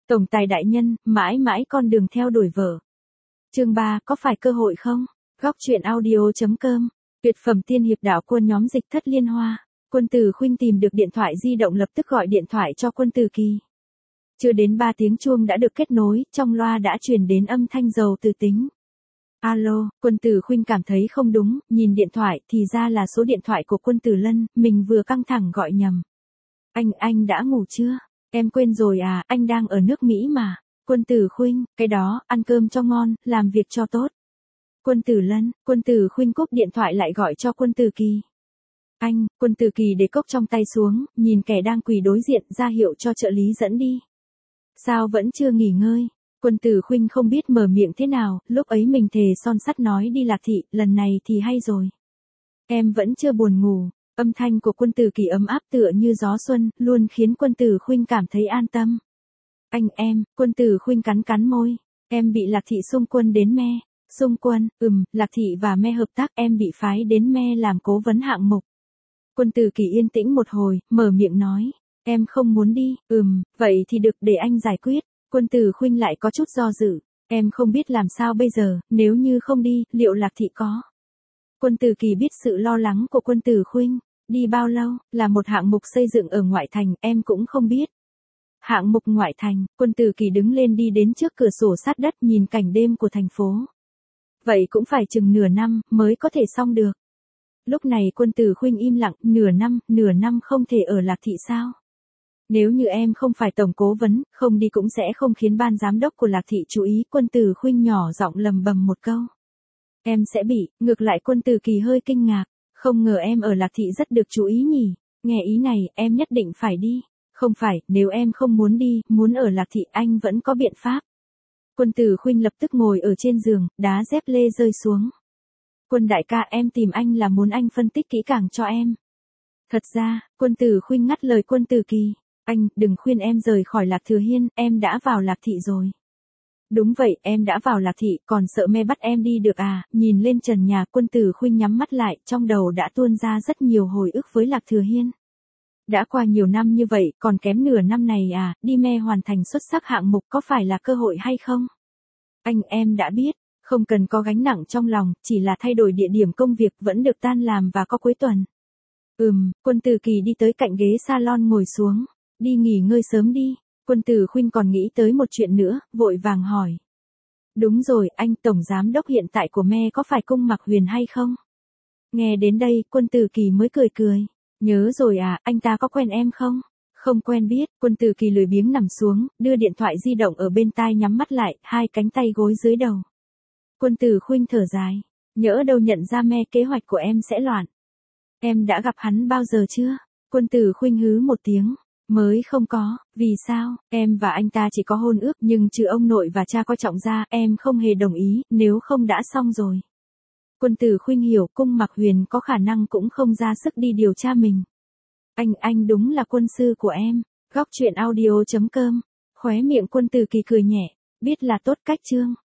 Tổng tài đại nhân, mãi mãi con đường theo đuổi vợ. Chương 3, có phải cơ hội không? Góc truyện audio.com. Tuyệt phẩm tiên hiệp đạo quân nhóm dịch thất liên hoa. Quân Tử Khuynh tìm được điện thoại di động lập tức gọi điện thoại cho Quân Tử Kỳ. Chưa đến 3 tiếng chuông đã được kết nối, trong loa đã truyền đến âm thanh giàu từ tính. Alo, Quân Tử Khuynh cảm thấy không đúng, nhìn điện thoại thì ra là số điện thoại của Quân Tử Lân, mình vừa căng thẳng gọi nhầm. Anh đã ngủ chưa? Em quên rồi à, anh đang ở nước Mỹ mà. Quân Tử Khuynh, cái đó, ăn cơm cho ngon, làm việc cho tốt. Quân Tử Lân, Quân Tử Khuynh cúp điện thoại lại gọi cho Quân Tử Kỳ. Quân Tử Kỳ để cốc trong tay xuống, nhìn kẻ đang quỳ đối diện ra hiệu cho trợ lý dẫn đi. Sao vẫn chưa nghỉ ngơi? Quân Tử Khuynh không biết mở miệng thế nào, lúc ấy mình thề son sắt nói đi Lạc Thị, lần này thì hay rồi. Em vẫn chưa buồn ngủ. Âm thanh của Quân Tử Kỳ ấm áp tựa như gió xuân, luôn khiến Quân Tử Khuynh cảm thấy an tâm. Quân Tử Khuynh cắn cắn môi. Em bị Lạc Thị xung quân đến me. Xung quân, Lạc Thị và me hợp tác, em bị phái đến me làm cố vấn hạng mục. Quân Tử Kỳ yên tĩnh một hồi, mở miệng nói. Em không muốn đi, vậy thì được để anh giải quyết. Quân Tử Khuynh lại có chút do dự. Em không biết làm sao bây giờ, nếu như không đi, liệu Lạc Thị có? Quân Tử Kỳ biết sự lo lắng của Quân Tử Khuynh. Đi bao lâu, là một hạng mục xây dựng ở ngoại thành, em cũng không biết. Hạng mục ngoại thành, Quân Tử Kỳ đứng lên đi đến trước cửa sổ sát đất nhìn cảnh đêm của thành phố. Vậy cũng phải chừng nửa năm, mới có thể xong được. Lúc này Quân Tử Khuynh im lặng, nửa năm không thể ở Lạc Thị sao? Nếu như em không phải tổng cố vấn, không đi cũng sẽ không khiến ban giám đốc của Lạc Thị chú ý. Quân Tử Khuynh nhỏ giọng lầm bầm một câu. Em sẽ bị, ngược lại Quân Tử Kỳ hơi kinh ngạc. Không ngờ em ở Lạc Thị rất được chú ý nhỉ, nghe ý này, em nhất định phải đi. Không phải, nếu em không muốn đi, muốn ở Lạc Thị anh vẫn có biện pháp. Quân Tử Khuynh lập tức ngồi ở trên giường, đá dép lê rơi xuống. Quân đại ca, em tìm anh là muốn anh phân tích kỹ càng cho em. Thật ra, Quân Tử Khuynh ngắt lời Quân Tử Kỳ. Anh, đừng khuyên em rời khỏi Lạc Thừa Hiên, em đã vào Lạc Thị rồi. Đúng vậy, em đã vào Lạc Thị, còn sợ me bắt em đi được à? Nhìn lên trần nhà, Quân Tử Khuynh nhắm mắt lại, trong đầu đã tuôn ra rất nhiều hồi ức với Lạc Thừa Hiên. Đã qua nhiều năm như vậy, còn kém nửa năm này à, đi me hoàn thành xuất sắc hạng mục có phải là cơ hội hay không? Em đã biết, không cần có gánh nặng trong lòng, chỉ là thay đổi địa điểm công việc vẫn được tan làm và có cuối tuần. Quân Tử Kỳ đi tới cạnh ghế salon ngồi xuống, đi nghỉ ngơi sớm đi. Quân Tử Khuynh còn nghĩ tới một chuyện nữa, vội vàng hỏi. Đúng rồi, anh tổng giám đốc hiện tại của me có phải Cung Mặc Huyền hay không? Nghe đến đây, Quân Tử Kỳ mới cười cười. Nhớ rồi à, anh ta có quen em không? Không quen biết. Quân Tử Kỳ lười biếng nằm xuống, đưa điện thoại di động ở bên tai nhắm mắt lại, hai cánh tay gối dưới đầu. Quân Tử Khuynh thở dài. Nhỡ đâu nhận ra me kế hoạch của em sẽ loạn. Em đã gặp hắn bao giờ chưa? Quân Tử Khuynh hứ một tiếng. Mới không có, vì sao? Em và anh ta chỉ có hôn ước nhưng trừ ông nội và cha coi trọng ra, em không hề đồng ý, nếu không đã xong rồi. Quân Tử Khuynh hiểu Cung Mặc Huyền có khả năng cũng không ra sức đi điều tra mình. Anh đúng là quân sư của em. Góc truyện audio.com. Khóe miệng Quân Tử Kỳ cười nhẹ, biết là tốt cách chương.